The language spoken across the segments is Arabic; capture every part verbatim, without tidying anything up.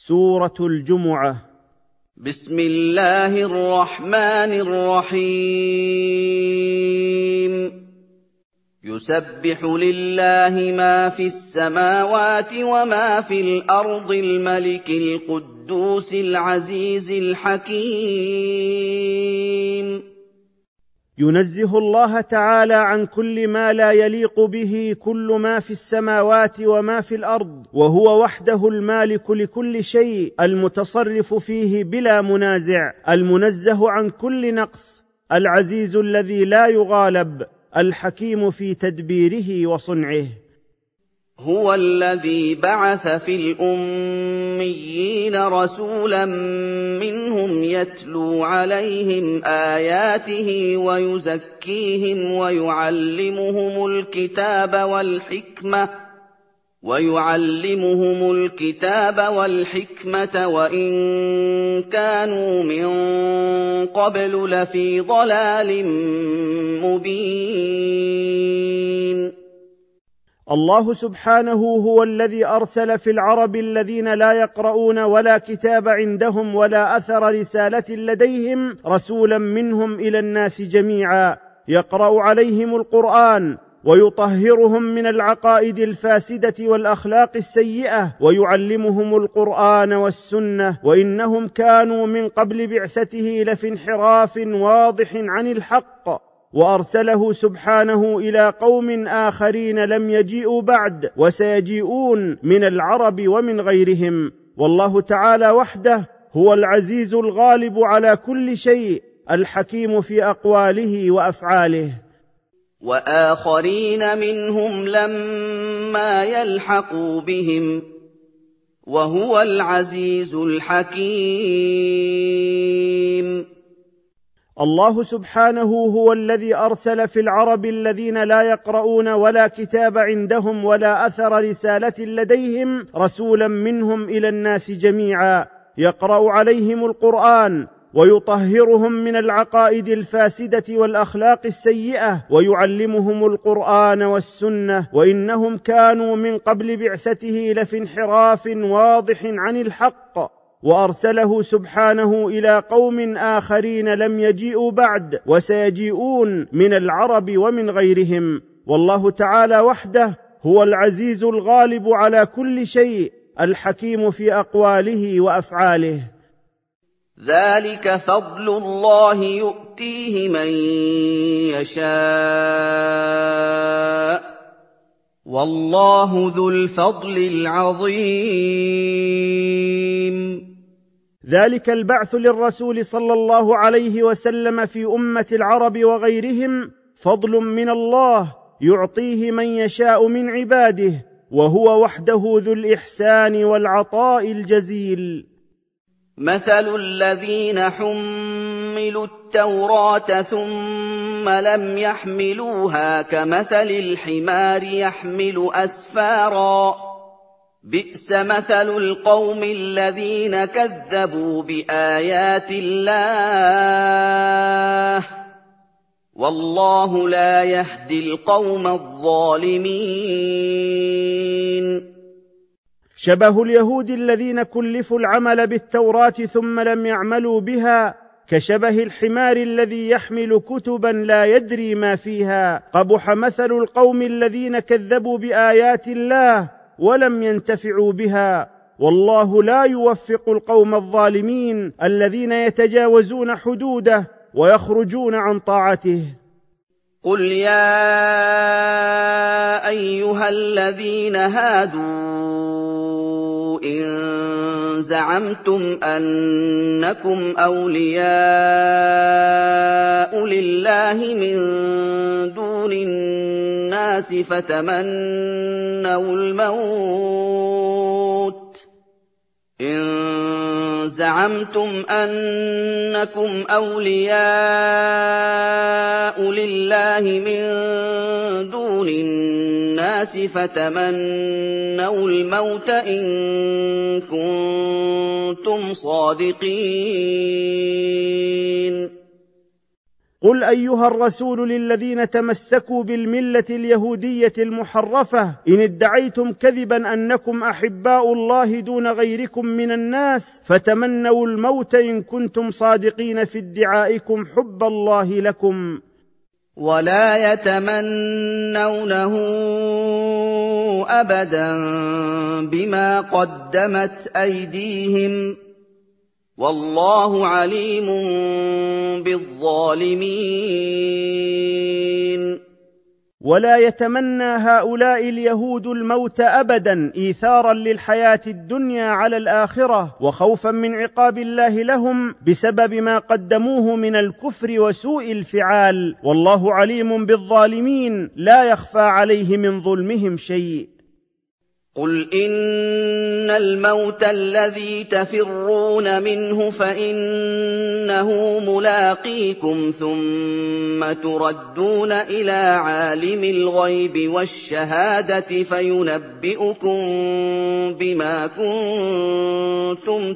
سورة الجمعة. بسم الله الرحمن الرحيم. يسبح لله ما في السماوات وما في الأرض الملك القدوس العزيز الحكيم. ينزه الله تعالى عن كل ما لا يليق به كل ما في السماوات وما في الأرض، وهو وحده المالك لكل شيء، المتصرف فيه بلا منازع، المنزه عن كل نقص، العزيز الذي لا يغالب، الحكيم في تدبيره وصنعه. هو الذي بعث في الأميين رسولا منهم يتلو عليهم آياته ويزكيهم ويعلمهم الكتاب والحكمة ويعلمهم الكتاب والحكمة وإن كانوا من قبل لفي ضلال مبين. الله سبحانه هو الذي أرسل في العرب الذين لا يقرؤون ولا كتاب عندهم ولا أثر رسالة لديهم رسولا منهم إلى الناس جميعا، يقرأ عليهم القرآن ويطهرهم من العقائد الفاسدة والأخلاق السيئة، ويعلمهم القرآن والسنة، وإنهم كانوا من قبل بعثته لفي انحراف واضح عن الحق. وأرسله سبحانه إلى قوم آخرين لم يجيئوا بعد وسيجيئون من العرب ومن غيرهم. والله تعالى وحده هو العزيز الغالب على كل شيء، الحكيم في أقواله وأفعاله. وآخرين منهم لما يلحقوا بهم وهو العزيز الحكيم. الله سبحانه هو الذي أرسل في العرب الذين لا يقرؤون ولا كتاب عندهم ولا أثر رسالة لديهم رسولا منهم إلى الناس جميعا، يقرأ عليهم القرآن ويطهرهم من العقائد الفاسدة والأخلاق السيئة، ويعلمهم القرآن والسنة، وإنهم كانوا من قبل بعثته لفي انحراف واضح عن الحق. وأرسله سبحانه إلى قوم آخرين لم يجيئوا بعد وسيجيئون من العرب ومن غيرهم. والله تعالى وحده هو العزيز الغالب على كل شيء، الحكيم في أقواله وأفعاله. ذلك فضل الله يؤتيه من يشاء والله ذو الفضل العظيم. ذلك البعث للرسول صلى الله عليه وسلم في أمة العرب وغيرهم فضل من الله يعطيه من يشاء من عباده، وهو وحده ذو الإحسان والعطاء الجزيل. مثل الذين حملوا التوراة ثم لم يحملوها كمثل الحمار يحمل أسفارا، بئس مثل القوم الذين كذبوا بآيات الله والله لا يهدي القوم الظالمين. شبه اليهود الذين كلفوا العمل بالتوراة ثم لم يعملوا بها كشبه الحمار الذي يحمل كتبا لا يدري ما فيها. قبح مثل القوم الذين كذبوا بآيات الله ولم ينتفعوا بها، والله لا يوفق القوم الظالمين الذين يتجاوزون حدوده ويخرجون عن طاعته. قل يا أيها الذين هادوا إن زعمتم أنكم أولياء لله من دون الناس فتمنوا الموت إن زعمتم أنكم أولياء لله من دون الناس فتمنوا الموت إن كنتم صادقين. قل أيها الرسول للذين تمسكوا بالملة اليهودية المحرفة إن ادعيتم كذبا أنكم أحباء الله دون غيركم من الناس فتمنوا الموت إن كنتم صادقين في ادعائكم حب الله لكم ولا يتمنونه أبدا بما قدمت أيديهم والله عليم بالظالمين. ولا يتمنى هؤلاء اليهود الموت أبدا إيثارا للحياة الدنيا على الآخرة وخوفا من عقاب الله لهم بسبب ما قدموه من الكفر وسوء الفعال، والله عليم بالظالمين لا يخفى عليه من ظلمهم شيء. قل إن الموت الذي تفرون منه فإنه ملاقيكم ثم تردون إلى عالم الغيب والشهادة فينبئكم بما كنتم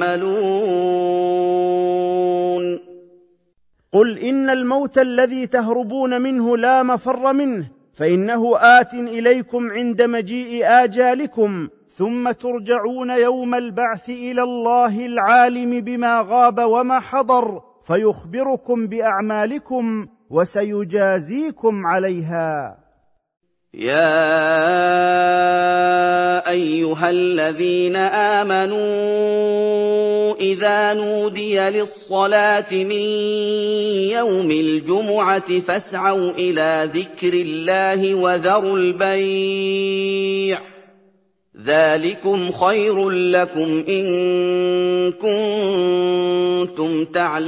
تعملون. قل إن الموت الذي تهربون منه لا مفر منه فإنه آت إليكم عند مجيء آجالكم ثم ترجعون يوم البعث إلى الله العالم بما غاب وما حضر فيخبركم بأعمالكم وسيجازيكم عليها. يا أيها الذين آمنوا إذا نودي للصلاة من يوم الجمعة فاسعوا إلى ذكر الله وذروا البيع ذلكم خير لكم إن كنتم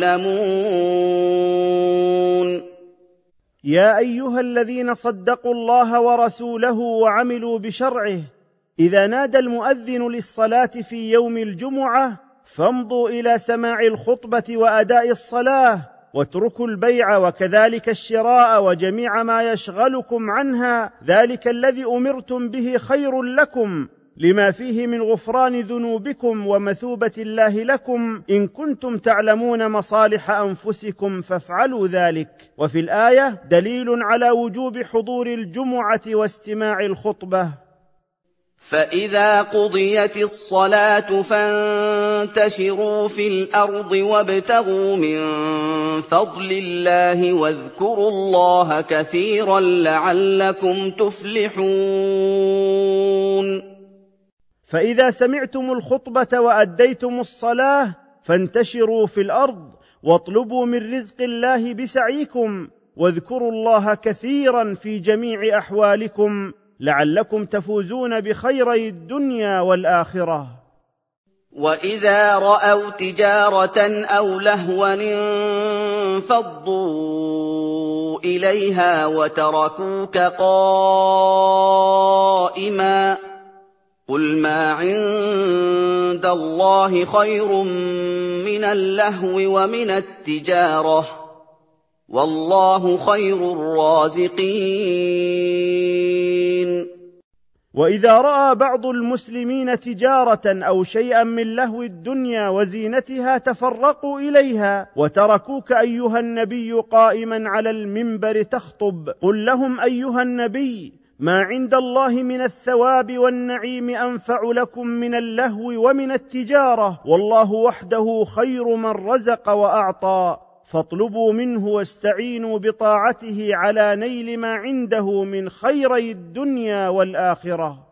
تعلمون. يا أيها الذين صدقوا الله ورسوله وعملوا بشرعه إذا نادى المؤذن للصلاة في يوم الجمعة فامضوا إلى سماع الخطبة وأداء الصلاة واتركوا البيع وكذلك الشراء وجميع ما يشغلكم عنها ذلك الذي أمرتم به خير لكم لما فيه من غفران ذنوبكم ومثوبة الله لكم إن كنتم تعلمون مصالح أنفسكم فافعلوا ذلك. وفي الآية دليل على وجوب حضور الجمعة واستماع الخطبة. فإذا قضيت الصلاة فانتشروا في الأرض وابتغوا من فضل الله واذكروا الله كثيرا لعلكم تفلحون. فإذا سمعتم الخطبة وأديتم الصلاة فانتشروا في الأرض واطلبوا من رزق الله بسعيكم واذكروا الله كثيرا في جميع أحوالكم لعلكم تفوزون بخيري الدنيا والآخرة. وإذا رأوا تجارة أو لهوا انفضوا إليها وتركوك قائما قل ما عند الله خير من اللهو ومن التجارة والله خير الرازقين. وإذا رأى بعض المسلمين تجارة أو شيئا من لهو الدنيا وزينتها تفرقوا إليها وتركوك أيها النبي قائما على المنبر تخطب قل لهم أيها النبي ما عند الله من الثواب والنعيم أنفع لكم من اللهو ومن التجارة والله وحده خير من رزق وأعطى فاطلبوا منه واستعينوا بطاعته على نيل ما عنده من خيري الدنيا والآخرة.